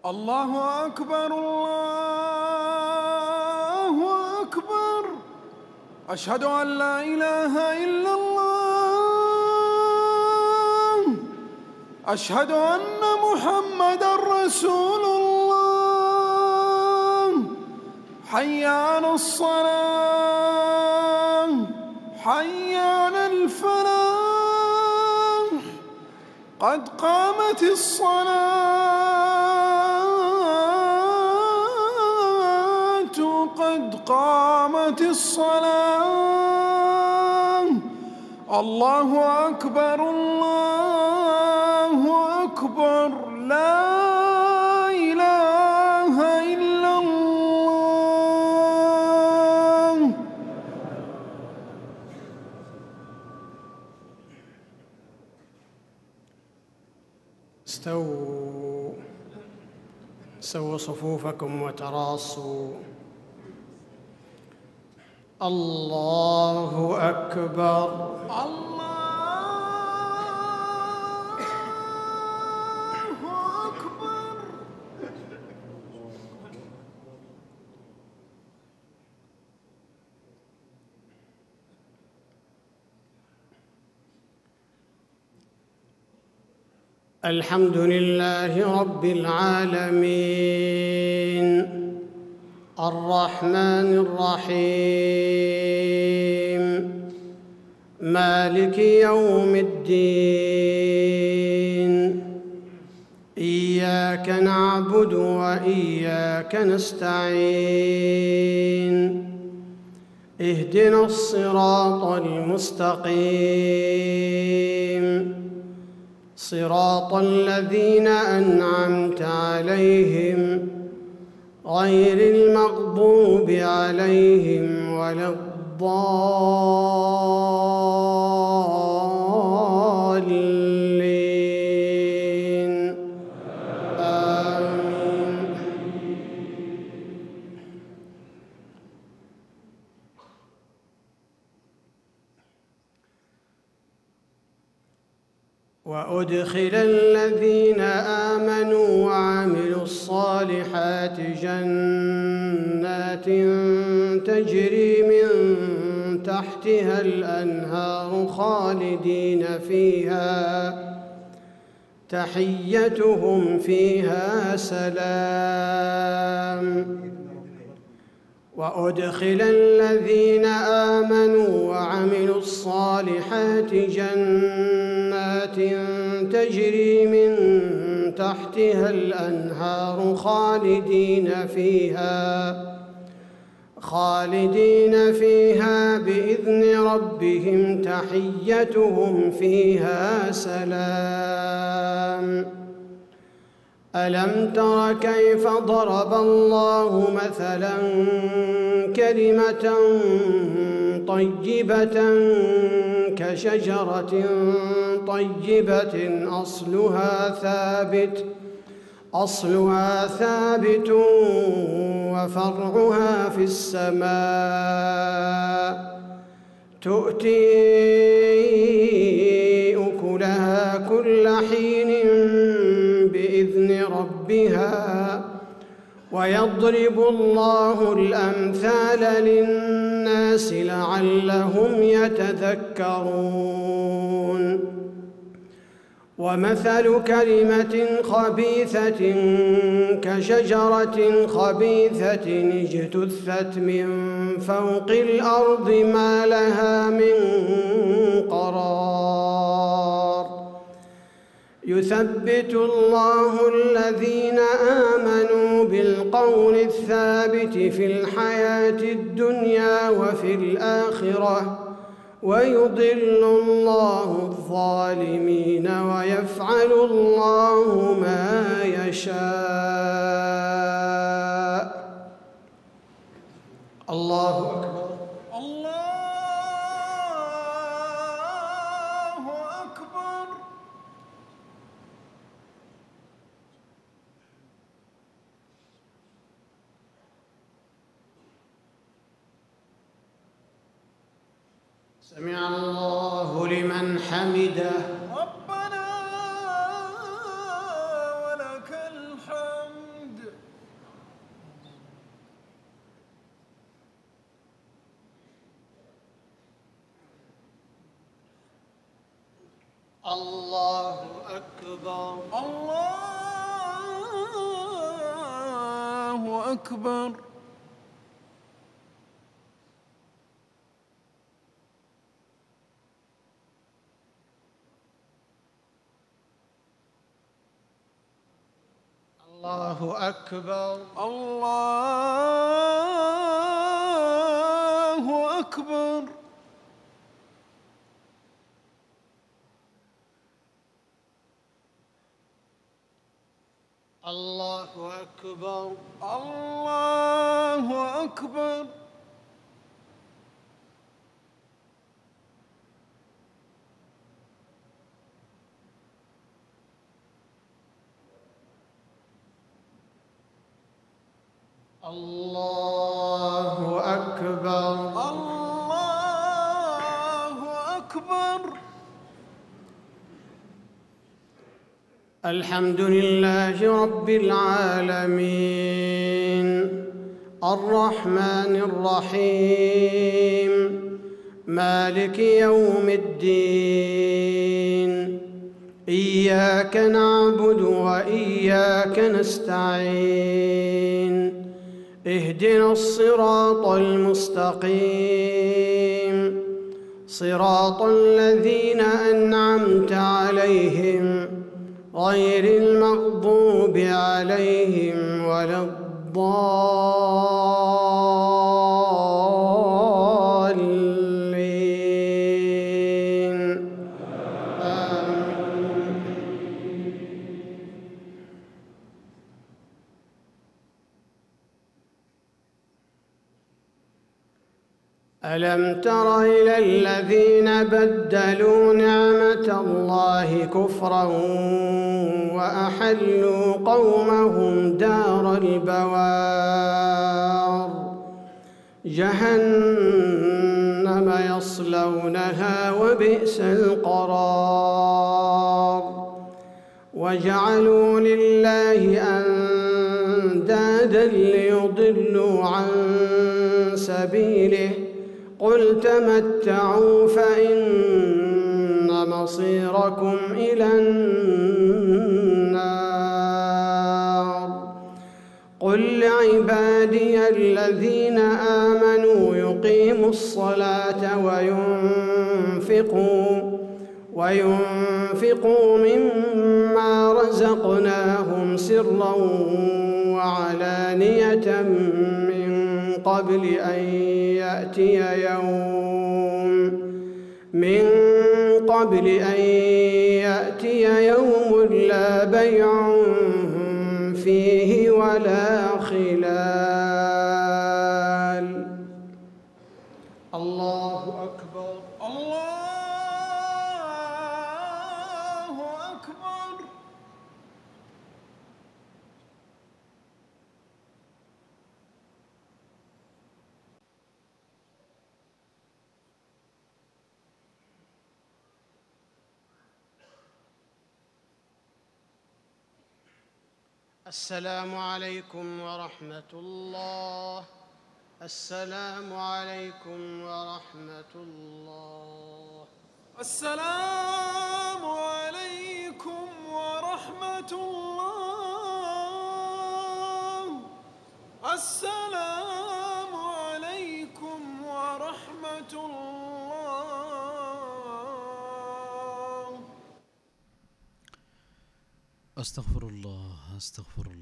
الله أكبر الله أكبر. أشهد أن لا إله إلا الله. أشهد أن محمدًا رسول الله. حي على الصلاة، حي على الفلاح، قد قامت الصلاة، قد قامت الصلاة. الله أكبر الله أكبر. لا إله إلا الله. سووا صفوفكم وتراصوا. الله أكبر. الله أكبر. الحمد لله رب العالمين، الرحمن الرحيم، مالك يوم الدين. إياك نعبد وإياك نستعين. اهدنا الصراط المستقيم، صراط الذين أنعمت عليهم غير المغضوب عليهم ولا الضالين. آمين. وأدخل الذين آمنوا وعملوا الصالحات جنات تجري من تحتها الأنهار خالدين فيها، تحيتهم فيها سلام. وأدخل الذين آمنوا وعملوا الصالحات جنات تجري من تحتها الأنهار خالدين فيها بإذن ربهم، تحيتهم فيها سلام. ألم تر كيف ضرب الله مثلاً كلمة طيبة كشجرة طيبة أصلها ثابت وفرعها في السماء، تؤتي أكلها كل حين بإذن ربها. ويضرب الله الأمثال للناس لعلهم يتذكرون. ومثل كلمة خبيثة كشجرة خبيثة اجتثت من فوق الأرض ما لها من قرار. يثبت الله الذين آمنوا بالقول الثابت في الحياة الدنيا وفي الآخرة، ويضل الله الظالمين ويفعل الله ما يشاء. الله أكبر. الله أكبر. سمع الله لمن حمده. ربنا ولك الحمد. الله أكبر. الله أكبر. الله أكبر. الله أكبر. الله أكبر. الله أكبر. الله أكبر. الله أكبر. الحمد لله رب العالمين الرحمن الرحيم مالك يوم الدين إياك نعبد وإياك نستعين اهدنا الصراط المستقيم صراط الذين أنعمت عليهم غير المغضوب عليهم ولا الضالين. آمين. ألم تر إلى الذين بدلوا نعمة الله كفرا وأحلوا قومهم دار البوار جهنم يصلونها وبئس القرار وجعلوا لله أندادا ليضلوا عن سبيله قل تمتعوا فإن مصيركم إلى النار قل لعبادي الذين آمنوا يقيموا الصلاة وينفقوا مما رزقناهم سرا وعلانية من قبل أن يأتي يوم لا بيع فيه ولا خلال. الله أكبر. الله أكبر. السلام عليكم ورحمة الله. السلام عليكم ورحمة الله. السلام عليكم ورحمة الله. السلام عليكم ورحمة الله. أستغفر الله أستغفر الله.